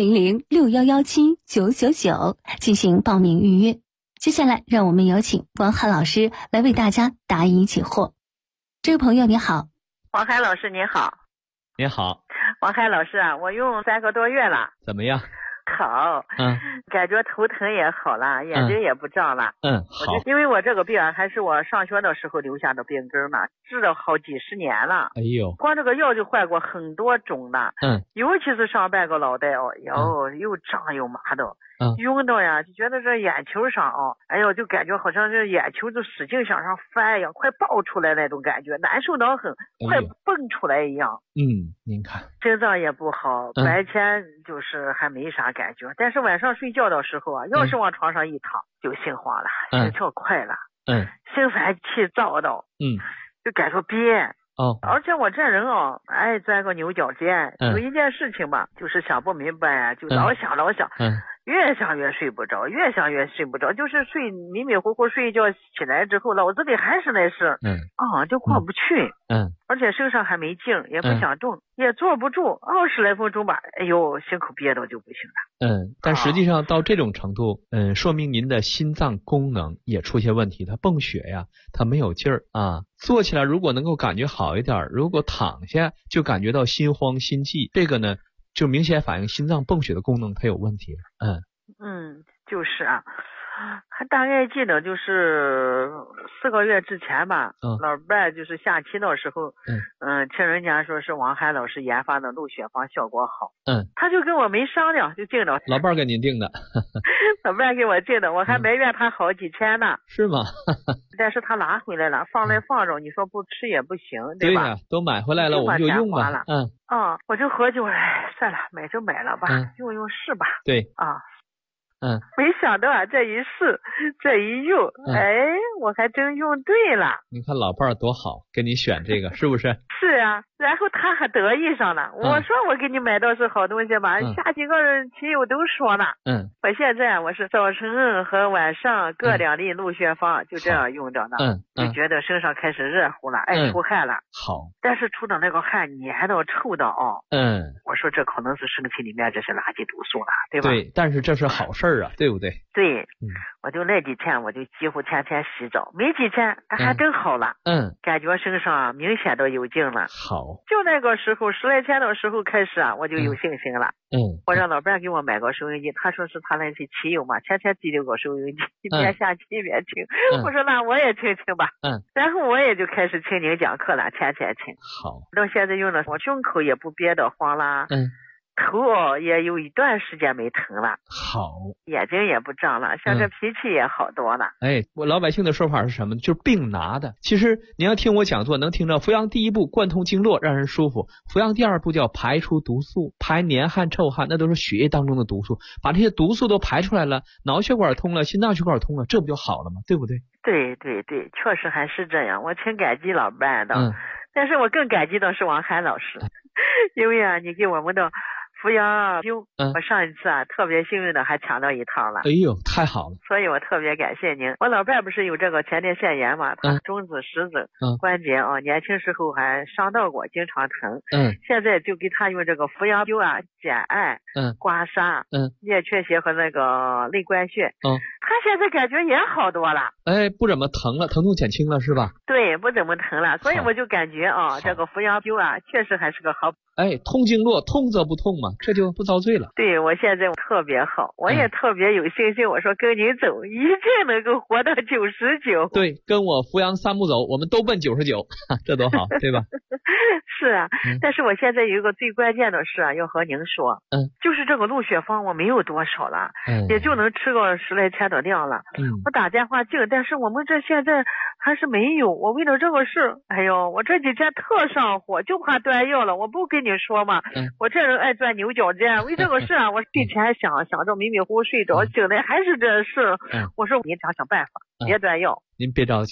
400611799进行报名预约。接下来，让我们有请王涵老师来为大家答疑解惑。这位朋友你好。 王涵老师您好。 您好。 王涵老师啊，我用3个多月了。 怎么样？ 好。感觉头疼也好了，眼睛也不胀了。 好。 因为我这个病还是我上学的时候留下的病根呢，治了好几十年了。 哎呦， 光这个药就换过很多种了。尤其是上半个脑袋又胀又麻的。晕到呀，就觉得这眼球上哎呦，就感觉好像这眼球就使劲向上翻一样，快爆出来那种感觉，难受得很，快蹦出来一样。 您看， 心脏也不好，白天就是还没啥感觉，但是晚上睡觉的时候啊，要是往床上一躺，就心慌了，心跳快了，心烦气躁的，就感觉憋。而且我这人爱钻个牛角尖，有一件事情吧，就是想不明白，就老想，越想越睡不着，就是迷迷糊糊睡一觉起来之后，脑子里还是那事，就过不去，而且身上还没劲，也不想动，也坐不住，20来分钟吧，哎呦，心口憋到就不行了。 但实际上到这种程度，说明您的心脏功能也出现问题，它泵血呀，它没有劲儿啊。坐起来如果能够感觉好一点，如果躺下就感觉到心慌心悸，这个呢就明显反映心脏泵血的功能它有问题了。 就是啊，还大概记得就是4个月之前吧，老伴就是下期的时候，听人家说是王涵老师研发的鹿血方效果好，他就跟我没商量就订的。 老伴给您订的？ 老伴给我订的，我还埋怨他好几天呢。 是吗？ 但是他拿回来了，放着，你说不吃也不行，对吧？ 对呀，都买回来了，我们就用吧。 我就合计，算了，买就买了吧，用试吧。 对没想到这一试，这一用，我还真用对了。 你看老伴多好，给你选这个，是不是？ 是啊，然后他还得意上了。我说我给你买到是好东西吧，下几个人亲友都说了。我现在我是早晨和晚上各2粒鹿血方，就这样用着呢。就觉得身上开始热乎了，出汗了。好，但是出的那个汗黏的臭的我说这可能是身体里面这是垃圾毒素了，对吧？ 对，但是这是好事啊，对不对？ 对，我就那几天我就几乎天天洗澡，没几天还真好了。感觉身上明显的有劲了。好，就那个时候10来天的时候开始我就有信心了。我让老伴给我买个收音机，他说是他那些亲友嘛，天天提溜个收音机，一边下棋一边听。我说那我也听听吧。然后我也就开始听您讲课了，天天听。好，到现在用的我胸口也不憋得慌啦。头也有一段时间没疼了。好，眼睛也不胀了，像这脾气也好多了。 我老百姓的说法是什么？就是病拿的。其实你要听我讲座，能听到扶阳第1步贯通经络，让人舒服；扶阳第2步叫排出毒素，排黏汗臭汗，那都是血液当中的毒素，把这些毒素都排出来了，脑血管通了，心脏血管通了，这不就好了吗？对不对？ 对，确实还是这样，我挺感激老伴的。但是我更感激的是王涵老师，因为你给我们的扶阳兵，我上一次特别幸运的还抢到1套了。哎呦，太好了！所以我特别感谢您。我老伴不是有这个前列腺炎嘛，他中指、食指、关节年轻时候还伤到过，经常疼。现在就给他用这个扶阳灸减按、刮痧、颞阙穴和那个内关穴。他现在感觉也好多了。 不怎么疼了，疼痛减轻了是吧？ 对，不怎么疼了，所以我就感觉这个扶阳灸确实还是个好。 通经络，通则不痛嘛，这就不遭罪了。 对，我现在特别好，我也特别有信心。我说跟您走，一定能够活到99。对， 跟我扶阳3步走，我们都奔99，这多好，对吧？ 是啊，但是我现在有一个最关键的事要和您说，就是这个鹿血方我没有多少了，也就能吃个10来天的量了。我打电话订，但是我们这现在还是没有。我为了这个事，我这几天特上火，就怕断药了。我不跟你说嘛，我这人爱钻牛角尖，为这个事我睡前想着迷迷糊糊睡着，醒来还是这事。我说你想想办法，别断药。 您别着急，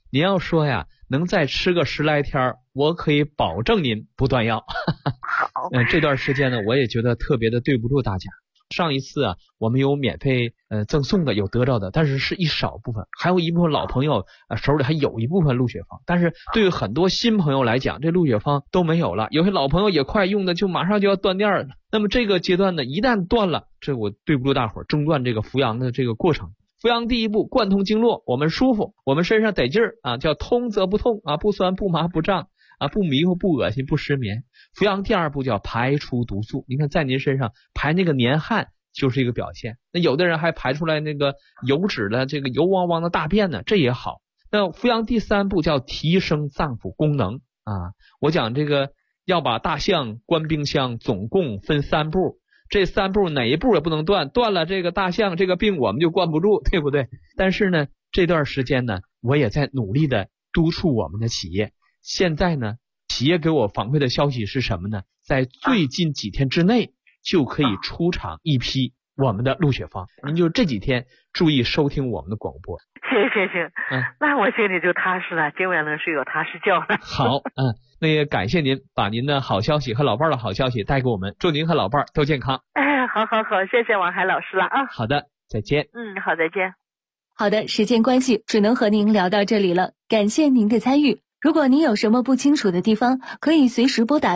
您要说呀，能再吃个10来天，我可以保证您不断药。 好， 这段时间呢，我也觉得特别的对不住大家。上一次啊，我们有免费赠送的，有得到的，但是是一少部分，还有一部分老朋友手里还有一部分鹿血方，但是对于很多新朋友来讲，这鹿血方都没有了，有些老朋友也快用的就马上就要断电了。那么这个阶段呢，一旦断了，这我对不住大伙儿中断这个扶阳的这个过程。扶阳第一步贯通经络，我们舒服，我们身上得劲儿啊，叫通则不痛啊，不酸不麻不胀啊，不迷糊不恶心不失眠。扶阳第二步叫排出毒素，您看在您身上排那个年汗就是一个表现，那有的人还排出来那个油脂的这个油汪汪的大便呢，这也好。那扶阳第三步叫提升脏腑功能啊，我讲这个要把大象关冰箱总共分3步，这3步哪一步也不能断，断了这个大象这个病我们就关不住，对不对？但是呢这段时间呢，我也在努力的督促我们的企业。现在呢，企业给我反馈的消息是什么呢？在最近几天之内就可以出厂一批我们的鹿血方，您就这几天注意收听我们的广播。 行，那我心里就踏实了，今晚能睡个踏实觉了。 好，那也感谢您把您的好消息和老伴的好消息带给我们，祝您和老伴都健康。 好，谢谢王海老师了啊。 好的，再见。 好，再见。 好的，时间关系只能和您聊到这里了，感谢您的参与。如果您有什么不清楚的地方，可以随时拨打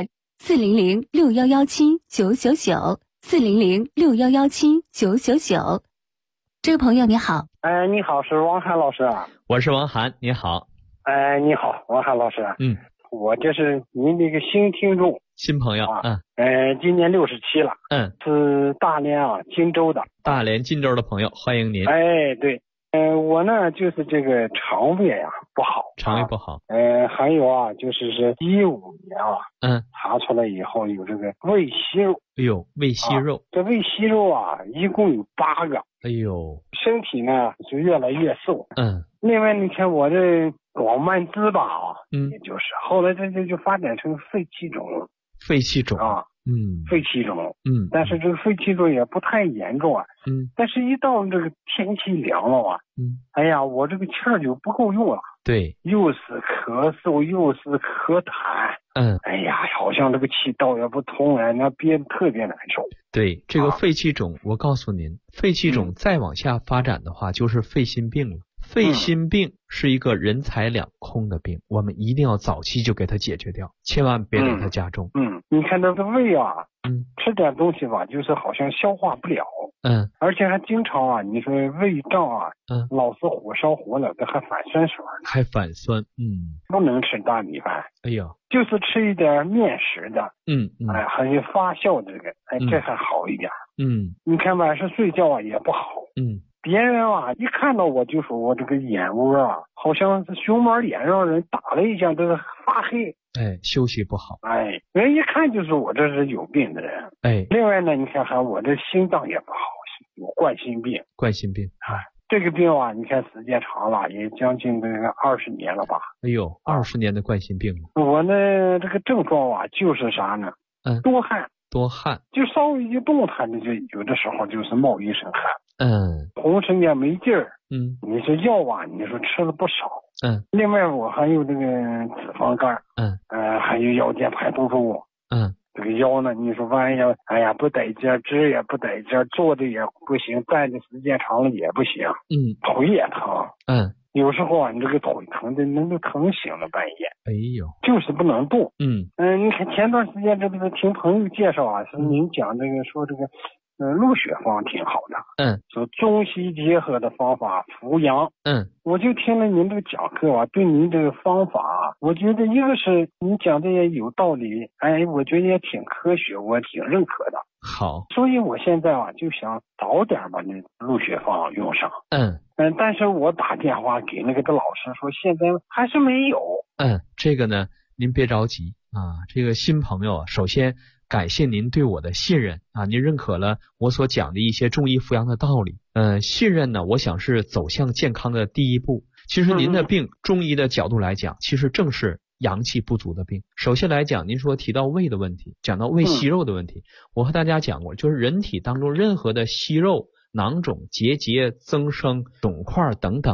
400-6117-999，400-6117-999。这个朋友你好。 你好，是王涵老师啊。 我是王涵，你好。 你好，王涵老师。我这是您这个新听众， 新朋友啊。 今年67了。是大连啊，荆州的。 大连荆州的朋友，欢迎您。 对。我呢就是这个肠胃呀不好， 肠胃不好。 还有啊，就是15年啊，查出来以后有这个胃息肉。 哎呦，胃息肉。 这胃息肉啊，一共有8个。 哎呦， 身体呢就越来越瘦。另外你看我这广曼支吧啊，也就是后来这就发展成肺气肿。 肺气肿啊。 肺气肿。但是这个肺气肿也不太严重啊。但是一到这个天气凉了啊，哎呀，我这个气儿就不够用了。 对， 又是咳嗽又是咳痰。哎呀，好像这个气道也不通啊，那憋得特别难受。 对，这个肺气肿，我告诉您，肺气肿再往下发展的话，就是肺心病了。肺心病是一个人财两空的病，我们一定要早期就给它解决掉，千万别给它加重。 你看这个胃啊，吃点东西吧，就是好像消化不了。而且还经常啊，你说胃胀啊，老是火烧火燎的，还反酸水， 还反酸。 不能吃大米饭。 哎呀， 就是吃一点面食的。还有发酵这个，这还好一点。你看晚上睡觉啊也不好。别人啊一看到我就说我这个眼窝啊，好像是熊猫眼让人打了一下，这个发黑。 休息不好。 人一看就是我这是有病的人。另外呢，你看还我这心脏也不好，有冠心病。这个病啊，你看时间长了，也将近这个20年了吧。 哎呦，20年的冠心病了。 我呢这个症状啊就是啥呢？多汗，就稍微一动弹的，就有的时候就是冒一身汗。浑身也没劲儿。你说药啊，你说吃了不少。另外我还有这个脂肪肝。还有腰间盘突出。这个腰呢，你说万一要，哎呀不得劲，直也不得劲，坐的也不行，站的时间长了也不行。腿也疼。有时候啊，你这个腿疼的能够疼醒了半夜。 哎呦， 就是不能动。你看前段时间这不是听朋友介绍啊，是您讲这个说这个鹿血方挺好的。说中西结合的方法扶阳。我就听了您这个讲课啊，对您这个方法啊，我觉得一个是你讲的也有道理，我觉得也挺科学，我挺认可的。 好， 所以我现在啊就想早点把那鹿血方用上。但是我打电话给那个老师说现在还是没有。 这个呢您别着急啊，这个新朋友啊，首先感谢您对我的信任啊，您认可了我所讲的一些中医扶阳的道理。信任呢，我想是走向健康的第一步。其实您的病，中医的角度来讲，其实正是阳气不足的病。首先来讲，您说提到胃的问题，讲到胃息肉的问题，我和大家讲过，就是人体当中任何的息肉、囊肿、结节、增生、肿块等等吧，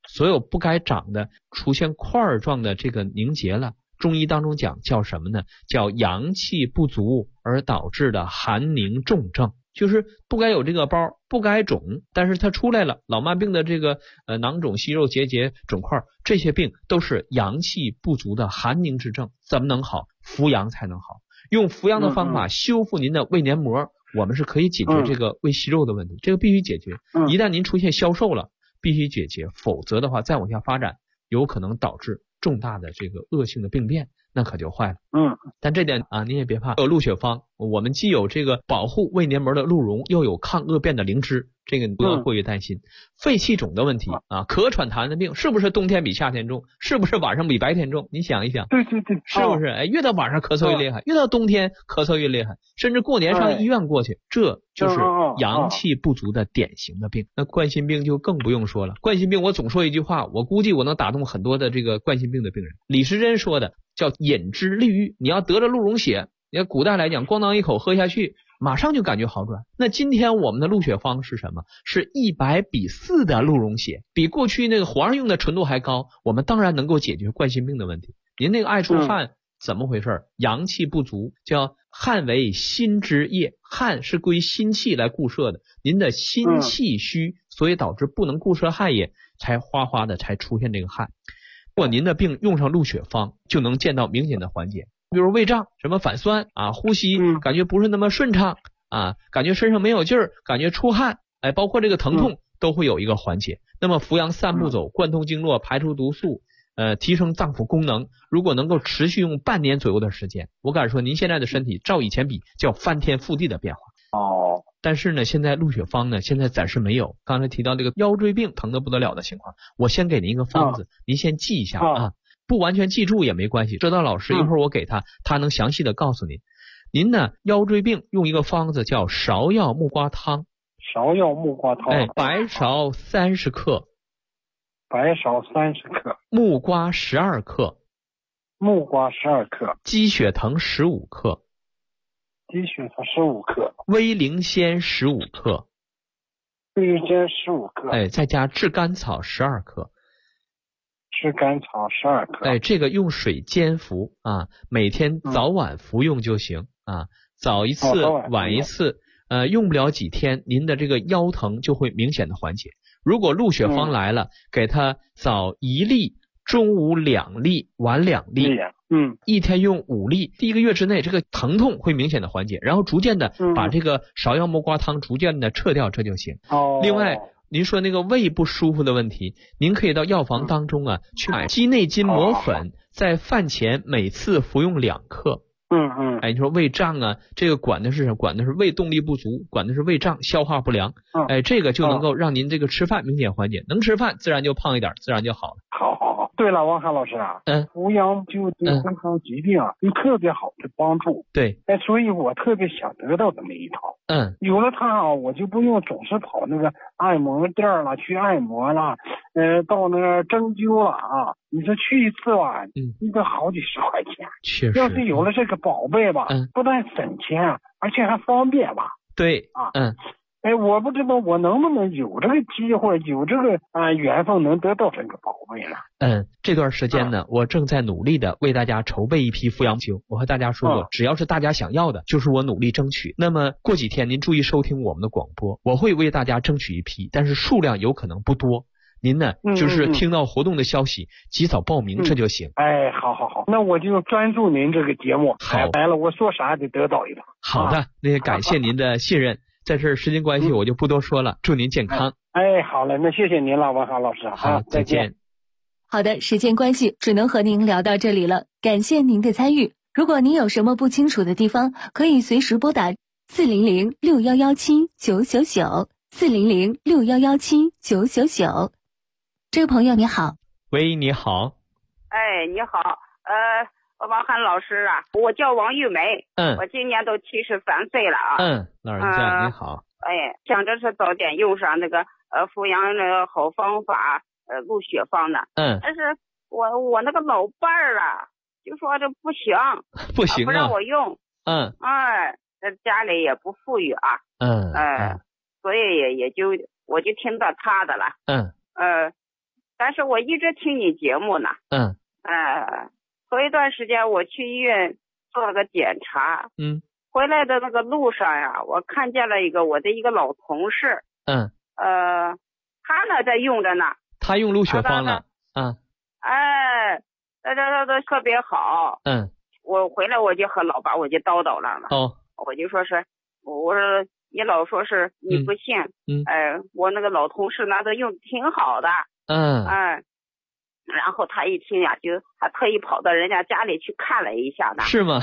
所有不该长的出现块状的这个凝结了，中医当中讲叫什么呢？叫阳气不足而导致的寒凝重症，就是不该有这个包，不该肿，但是它出来了。老慢病的这个囊肿、息肉、结节、肿块，这些病都是阳气不足的寒凝之症。怎么能好？扶阳才能好。用扶阳的方法修复您的胃黏膜，我们是可以解决这个胃息肉的问题，这个必须解决。一旦您出现消瘦了，必须解决，否则的话再往下发展，有可能导致重大的这个恶性的病变，那可就坏了。但这点啊，您也别怕，有鹿血方，我们既有这个保护胃黏膜的鹿茸，又有抗恶变的灵芝，这个你不要过于担心。肺气肿的问题啊，咳喘痰的病，是不是冬天比夏天重？是不是晚上比白天重？你想一想， 对， 是不是？哎，越到晚上咳嗽越厉害，越到冬天咳嗽越厉害，甚至过年上医院过去，这就是阳气不足的典型的病。那冠心病就更不用说了，冠心病我总说一句话，我估计我能打动很多的这个冠心病的病人。李时珍说的叫饮之利郁，你要得了鹿茸血，你看古代来讲，咣当一口喝下去，马上就感觉好转。那今天我们的鹿血方是什么？是100:4的鹿茸血，比过去那个皇上用的纯度还高。我们当然能够解决冠心病的问题。您那个爱出汗，怎么回事？阳气不足，叫汗为心之液，汗是归心气来固摄的。您的心气虚，所以导致不能固摄汗液，才哗哗的才出现这个汗。如果您的病用上鹿血方，就能见到明显的缓解。比如胃胀、什么反酸啊，呼吸感觉不是那么顺畅啊，感觉身上没有劲儿，感觉出汗，哎，包括这个疼痛都会有一个缓解。那么扶阳3步走，贯通经络，排除毒素，提升脏腑功能，如果能够持续用半年左右的时间，我敢说您现在的身体照以前比叫翻天覆地的变化。但是呢，现在鹿血方呢，现在暂时没有。刚才提到这个腰椎病疼得不得了的情况，我先给您一个方子，您先记一下啊。不完全记住也没关系，这道老师一会儿我给他，他能详细的告诉您。您呢，腰椎病用一个方子叫芍药木瓜汤。 芍药木瓜汤。 白芍30克。 白芍30克。 木瓜12克。 木瓜12克。 鸡血藤15克。 鸡血藤15克。 威灵仙15克。 威灵仙15克。 再加炙甘草12克。 炙甘草12克。 这个用水煎服啊，每天早晚服用就行啊，早一次晚一次，用不了几天，您的这个腰疼就会明显的缓解。如果鹿血方来了，给他早1粒，中午2粒，晚2粒，一天用5粒，第1个月之内这个疼痛会明显的缓解，然后逐渐的把这个芍药木瓜汤逐渐的撤掉，这就行。另外您说那个胃不舒服的问题，您可以到药房当中啊去买鸡内金磨粉，在饭前每次服用2克。你说胃胀啊，这个管的是什么？管的是胃动力不足，管的是胃胀、消化不良。这个就能够让您这个吃饭明显缓解，能吃饭自然就胖一点，自然就好了。 好。对了，王涵老师啊，扶阳就对恢复疾病啊有特别好的帮助。 对， 所以我特别想得到这么一套。有了它啊，我就不用总是跑那个按摩店了，去按摩了，到那个针灸了啊。你说去一次吧，一个好几十块钱。 确实， 要是有了这个宝贝吧，不但省钱，而且还方便吧。 对啊，我不知道我能不能有这个机会，有这个缘分能得到这个宝贝了。 这段时间呢，我正在努力的为大家筹备一批扶阳灸。我和大家说过，只要是大家想要的，就是我努力争取。那么过几天您注意收听我们的广播，我会为大家争取一批，但是数量有可能不多。您呢，就是听到活动的消息，及早报名，这就行。 好，那我就专注您这个节目。 好， 来了，我说啥得得到一个。 好的，那感谢您的信任。在这儿时间关系我就不多说了，祝您健康。 好嘞，那谢谢您了，王涵老师。 好，再见。 好的，时间关系只能和您聊到这里了，感谢您的参与。如果您有什么不清楚的地方，可以随时拨打400-6117-999，400-6117-999。这位朋友你好。 喂，你好。 你好，王涵老师啊，我叫王玉梅，我今年都73岁了啊。 老人家你好。 想着是早点用上那个扶阳的好方法，鹿血方的。但是我那个老伴儿啊，就说这不行， 不行不让我用。家里也不富裕啊。所以也就我就听到他的了。 但是我一直听你节目呢。头一段时间我去医院做了个检查。回来的那个路上呀，我看见了我的一个老同事。他呢在用着呢。 他用鹿血芳了。 他都特别好。我回来我就和老板我就叨叨了嘛。我就说是，我说你老说是你不信。我那个老同事那都用挺好的。然后他一听呀，就还特意跑到人家家里去看了一下呢。 是吗？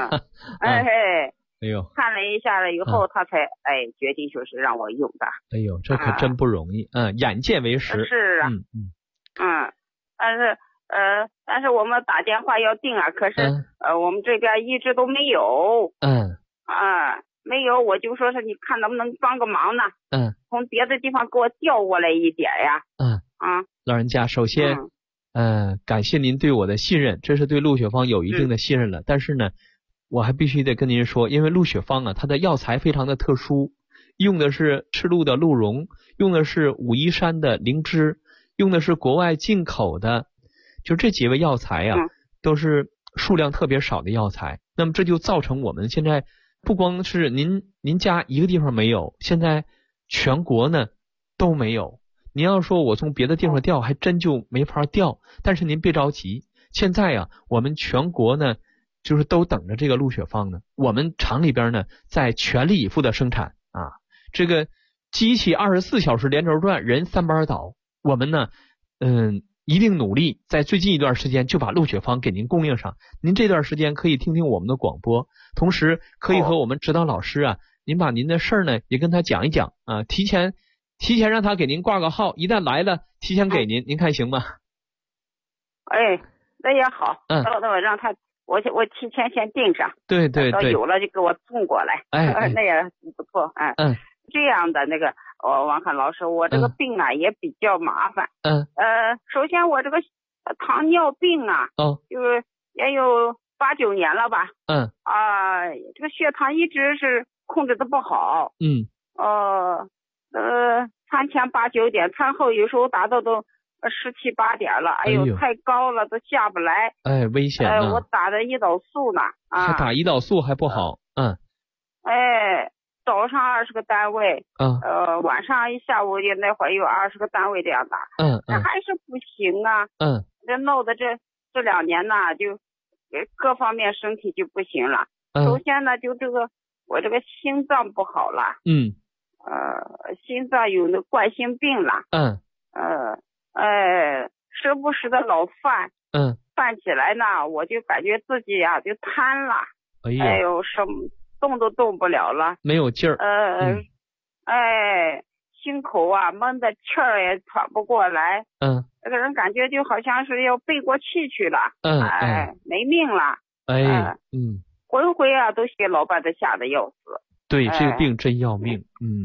哎呦，看了一下了以后，他才决定就是让我用的。 哎呦，这可真不容易。眼见为实。 是啊。但是我们打电话要订啊，可是我们这边一直都没有。没有，我就说是你看能不能帮个忙呢？从别的地方给我调过来一点呀。 老人家，首先感谢您对我的信任，这是对鹿血芳有一定的信任了。但是呢，我还必须得跟您说，因为鹿血芳啊，它的药材非常的特殊，用的是赤鹿的鹿茸，用的是武夷山的灵芝，用的是国外进口的，就这几味药材啊，都是数量特别少的药材。那么这就造成我们现在不光是您家一个地方没有，现在全国呢都没有。您要说我从别的地方调，还真就没法调。但是您别着急，现在啊，我们全国呢，就是都等着这个鹿血芳呢。我们厂里边呢，在全力以赴的生产啊，这个机器24小时连轴转，人3班倒。我们呢，一定努力，在最近一段时间就把鹿血芳给您供应上。您这段时间可以听听我们的广播，同时可以和我们指导老师啊，您把您的事儿呢也跟他讲一讲啊，提前让他给您挂个号，一旦来了提前给您，您看行吗？ 那也好。到我让他，我提前先订上。 对， 有了就给我送过来。那也不错。这样的那个王汉老师，我这个病啊也比较麻烦。首先我这个糖尿病啊，就是也有8、9年了吧。这个血糖一直是控制的不好。餐前8、9点，餐后有时候达到都17、8点了。哎呦，太高了，都下不来。 危险啊！ 我打的胰岛素呢。 还打胰岛素还不好。 早上20个单位。晚上一下午也那会儿有20个单位这样打。还是不行啊。这闹的这2年呢，就各方面身体就不行了。首先呢，就我这个心脏不好了。心脏有那冠心病了。时不时的老犯。犯起来呢，我就感觉自己呀就瘫了。什么动都动不了了， 没有劲儿。 心口啊闷的，气儿也喘不过来。这个人感觉就好像是要背过气去了。没命了。回啊都给老板子吓得要死。 对，这个病真要命。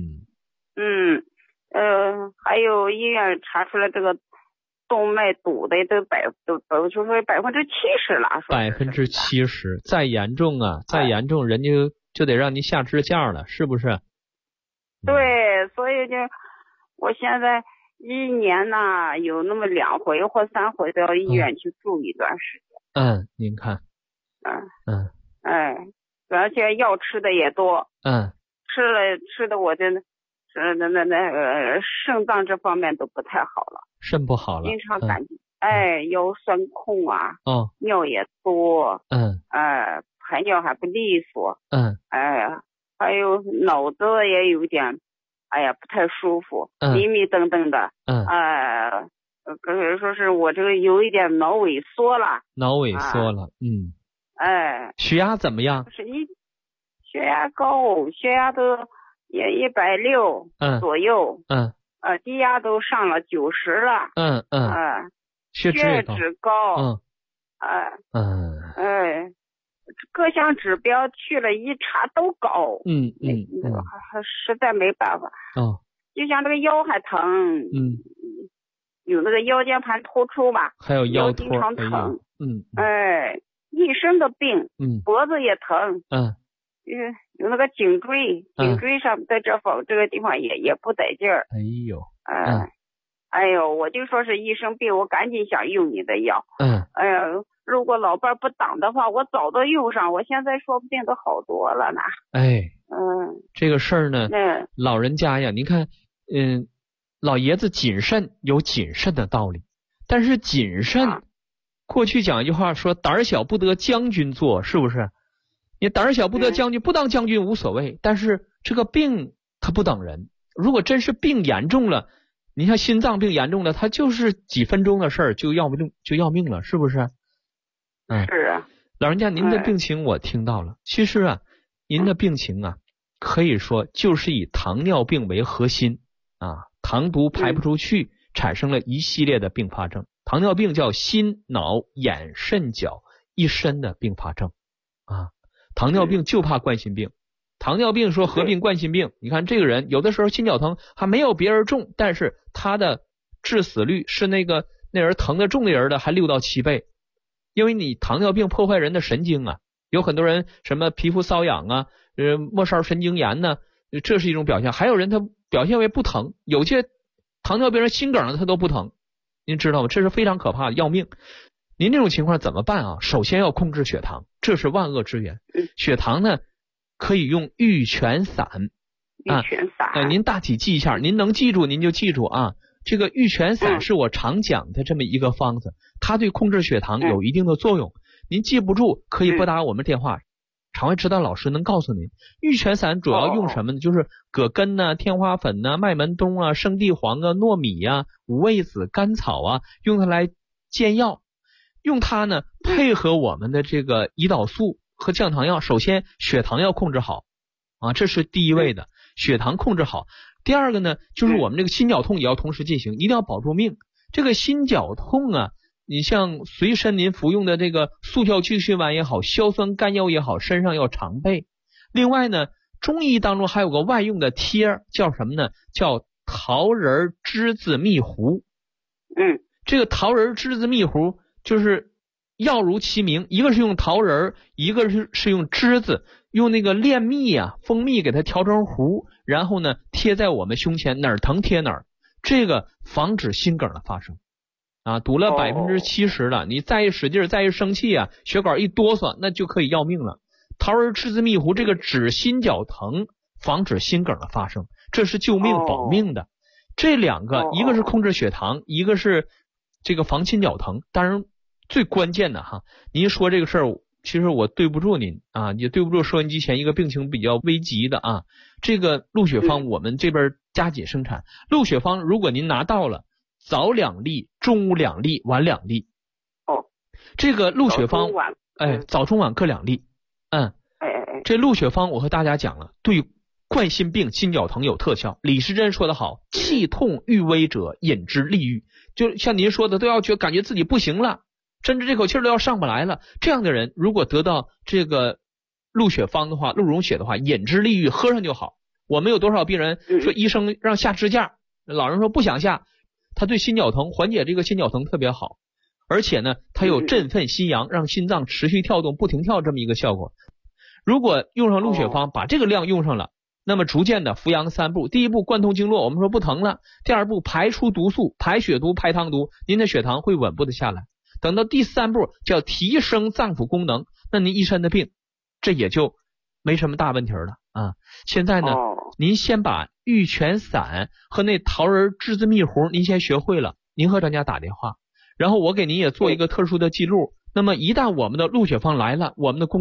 还有医院查出来这个动脉堵的都说70%了。 70%，再严重啊，再严重人家就得让你下支架了，是不是？ 对，所以就我现在1年呢有那么2回或3回到医院去住一段时间。您看。 而且药吃的也多。吃的我真的肾脏这方面都不太好了， 肾不好了， 经常感觉腰酸痛啊。尿也多。排尿还不利索。还有脑子也有点不太舒服，迷迷瞪瞪的。可以说是我这个有一点脑萎缩了。 血压怎么样？ 血压高，血压都也160左右。低压都上了90了。血脂高。各项指标去了一查都高。还实在没办法。就像这个腰还疼。有那个腰间盘突出吧， 还有腰经常疼。一身的病。脖子也疼。有那个颈椎上在这个地方也不得劲儿。 哎呦，我就说是一生病，我赶紧想用你的药。哎呀，如果老伴不挡的话，我早都用上，我现在说不定都好多了呢。 这个事儿呢，老人家呀，您看，老爷子谨慎有谨慎的道理，但是谨慎，过去讲一句话说，胆小不得将军做，是不是？你胆小不得将军，不当将军无所谓，但是这个病它不等人。如果真是病严重了，你像心脏病严重了，它就是几分钟的事儿就要命了，是不是？ 是啊。 老人家，您的病情我听到了。其实啊，您的病情啊，可以说就是以糖尿病为核心啊，糖毒排不出去，产生了一系列的并发症。糖尿病叫心脑眼肾脚一身的并发症啊。糖尿病就怕冠心病。糖尿病说合并冠心病，你看这个人有的时候心绞疼还没有别人重，但是他的致死率是那人疼的重的人的还6到7倍。因为你糖尿病破坏人的神经啊，有很多人什么皮肤瘙痒啊，末梢神经炎呢，这是一种表现。还有人他表现为不疼，有些糖尿病人心梗了他都不疼，您知道吗？这是非常可怕的，要命。您这种情况怎么办啊？首先要控制血糖，这是万恶之源。血糖呢可以用玉泉散。 玉泉散。 您大体记一下，您能记住您就记住啊。这个玉泉散是我常讲的这么一个方子，它对控制血糖有一定的作用。您记不住可以拨打我们电话，肠胃指导老师能告诉您。玉泉散主要用什么呢？就是葛根啊、天花粉啊、麦门冬啊、生地黄啊、糯米啊、五味子、甘草啊，用它来煎药。用它呢配合我们的这个胰岛素和降糖药，首先血糖要控制好啊，这是第一位的，血糖控制好。第二个呢，就是我们这个心绞痛也要同时进行，一定要保住命。这个心绞痛啊，你像随身您服用的这个速效救心丸也好，硝酸甘药也好，身上要常备。另外呢，中医当中还有个外用的贴，叫什么呢？叫桃仁栀子蜜糊。这个桃仁栀子蜜糊就是药如其名，一个是用桃仁，一个是用栀子，用那个炼蜜啊，蜂蜜给它调成糊，然后呢贴在我们胸前，哪儿疼贴哪儿，这个防止心梗的发生啊。堵了70%了，你再一使劲再一生气啊，血管一哆嗦，那就可以要命了。桃仁栀子蜜糊这个止心绞疼，防止心梗的发生，这是救命保命的。这两个一个是控制血糖，一个是这个防心绞疼。当然最关键的哈，您说这个事儿，其实我对不住您啊，也对不住收音机前一个病情比较危急的啊。这个鹿血芳我们这边加紧生产，鹿血芳如果您拿到了，早2粒，中午2粒，晚2粒。这个鹿血芳，早中晚各2粒。这鹿血芳我和大家讲了，对冠心病、心绞疼有特效。李时珍说得好，气痛欲危者饮之利欲，就像您说的，都要感觉自己不行了，甚至这口气都要上不来了，这样的人如果得到这个鹿血芳的话，鹿茸血的话，饮之利欲，喝上就好。我们有多少病人说医生让下支架，老人说不想下，他对心绞疼缓解这个心绞疼特别好，而且呢它有振奋心阳，让心脏持续跳动不停跳这么一个效果。如果用上鹿血芳，把这个量用上了，那么逐渐的扶阳3步，第一步贯通经络，我们说不疼了，第二步排出毒素，排血毒排汤毒，您的血糖会稳步的下来。等到第3步叫提升脏腑功能，那您一身的病这也就没什么大问题了啊。现在呢您先把玉泉散和那桃仁栀子蜜糊您先学会了，您和专家打电话，然后我给您也做一个特殊的记录。那么一旦我们的鹿血芳来了，我们的